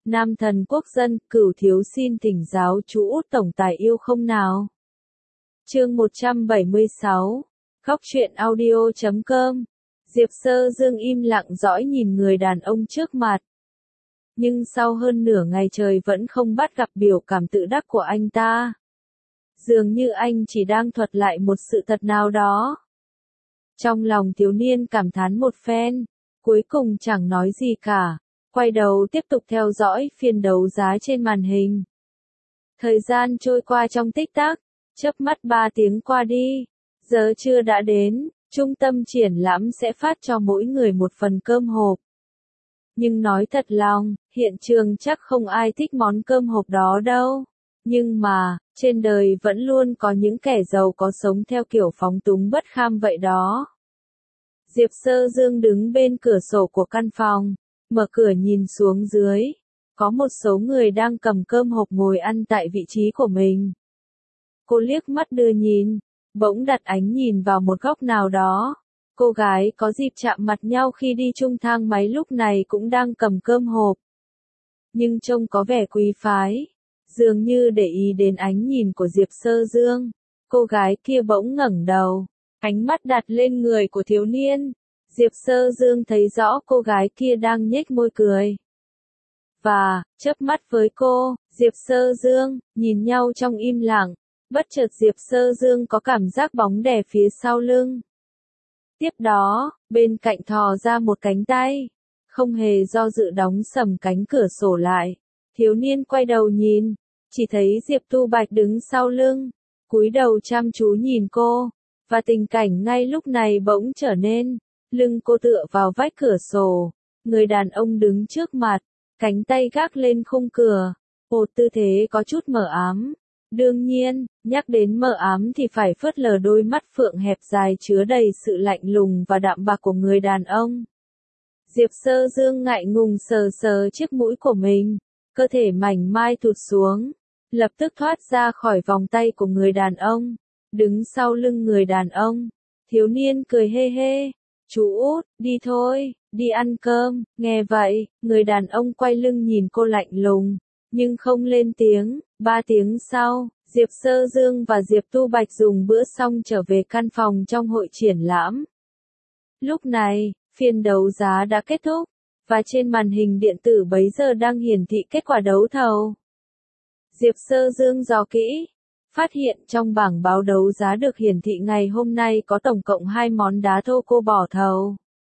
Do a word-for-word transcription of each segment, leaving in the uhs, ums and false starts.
Nam thần quốc dân, Cửu thiếu xin thỉnh giáo chú Út tổng tài yêu không nào. Chương một trăm bảy mươi sáu. Góc truyện audio chấm com. Diệp Sơ Dương im lặng dõi nhìn người đàn ông trước mặt. Nhưng sau hơn nửa ngày trời vẫn không bắt gặp biểu cảm tự đắc của anh ta. Dường như anh chỉ đang thuật lại một sự thật nào đó. Trong lòng thiếu niên cảm thán một phen, cuối cùng chẳng nói gì cả, quay đầu tiếp tục theo dõi phiên đấu giá trên màn hình. Thời gian trôi qua trong tích tắc, chớp mắt ba tiếng qua đi, giờ trưa đã đến, trung tâm triển lãm sẽ phát cho mỗi người một phần cơm hộp. Nhưng nói thật lòng, hiện trường chắc không ai thích món cơm hộp đó đâu. Nhưng mà, trên đời vẫn luôn có những kẻ giàu có sống theo kiểu phóng túng bất kham vậy đó. Diệp Sơ Dương đứng bên cửa sổ của căn phòng, mở cửa nhìn xuống dưới. Có một số người đang cầm cơm hộp ngồi ăn tại vị trí của mình. Cô liếc mắt đưa nhìn, bỗng đặt ánh nhìn vào một góc nào đó. Cô gái có dịp chạm mặt nhau khi đi chung thang máy lúc này cũng đang cầm cơm hộp. Nhưng trông có vẻ quý phái, dường như để ý đến ánh nhìn của Diệp Sơ Dương. Cô gái kia bỗng ngẩng đầu, ánh mắt đặt lên người của thiếu niên. Diệp Sơ Dương thấy rõ cô gái kia đang nhếch môi cười. Và, chớp mắt với cô, Diệp Sơ Dương, nhìn nhau trong im lặng. Bất chợt Diệp Sơ Dương có cảm giác bóng đè phía sau lưng. Tiếp đó, bên cạnh thò ra một cánh tay. Không hề do dự đóng sầm cánh cửa sổ lại. Thiếu niên quay đầu nhìn, chỉ thấy Diệp Tu Bạch đứng sau lưng, cúi đầu chăm chú nhìn cô. Và tình cảnh ngay lúc này bỗng trở nên, lưng cô tựa vào vách cửa sổ. Người đàn ông đứng trước mặt, cánh tay gác lên khung cửa. Một tư thế có chút mờ ám. Đương nhiên, nhắc đến mờ ám thì phải phớt lờ đôi mắt phượng hẹp dài chứa đầy sự lạnh lùng và đạm bạc của người đàn ông. Diệp Sơ Dương ngại ngùng sờ sờ chiếc mũi của mình, cơ thể mảnh mai thụt xuống, lập tức thoát ra khỏi vòng tay của người đàn ông, đứng sau lưng người đàn ông. Thiếu niên cười hê hê, chú Út, đi thôi, đi ăn cơm. Nghe vậy, người đàn ông quay lưng nhìn cô lạnh lùng, nhưng không lên tiếng. Ba tiếng sau, Diệp Sơ Dương và Diệp Tu Bạch dùng bữa xong trở về căn phòng trong hội triển lãm. Lúc này, phiên đấu giá đã kết thúc, và trên màn hình điện tử bấy giờ đang hiển thị kết quả đấu thầu. Diệp Sơ Dương dò kỹ, phát hiện trong bảng báo đấu giá được hiển thị ngày hôm nay có tổng cộng hai món đá thô cô bỏ thầu.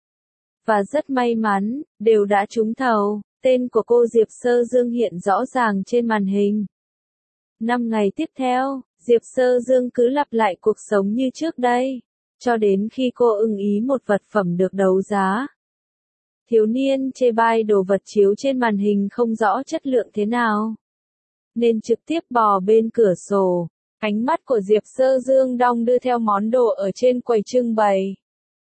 Và rất may mắn, đều đã trúng thầu, tên của cô Diệp Sơ Dương hiện rõ ràng trên màn hình. Năm ngày tiếp theo, Diệp Sơ Dương cứ lặp lại cuộc sống như trước đây, cho đến khi cô ưng ý một vật phẩm được đấu giá. Thiếu niên chê bai đồ vật chiếu trên màn hình không rõ chất lượng thế nào, nên trực tiếp bò bên cửa sổ. Ánh mắt của Diệp Sơ Dương đong đưa theo món đồ ở trên quầy trưng bày.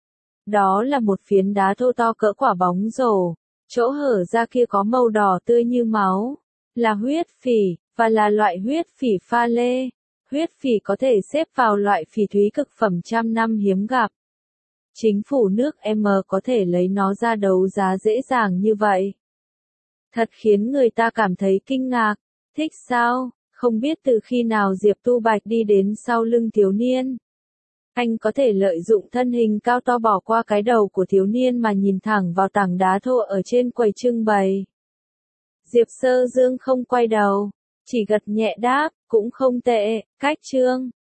Đó là một phiến đá thô to cỡ quả bóng rổ, chỗ hở ra kia có màu đỏ tươi như máu, là huyết phỉ, và là loại huyết phỉ pha lê. Huyết phỉ có thể xếp vào loại phỉ thúy cực phẩm trăm năm hiếm gặp. Chính phủ nước M có thể lấy nó ra đấu giá dễ dàng như vậy. Thật khiến người ta cảm thấy kinh ngạc. Thích sao? Không biết từ khi nào Diệp Tu Bạch đi đến sau lưng thiếu niên. Anh có thể lợi dụng thân hình cao to bỏ qua cái đầu của thiếu niên mà nhìn thẳng vào tảng đá thô ở trên quầy trưng bày. Diệp Sơ Dương không quay đầu, chỉ gật nhẹ đáp, cũng không tệ. Cách chương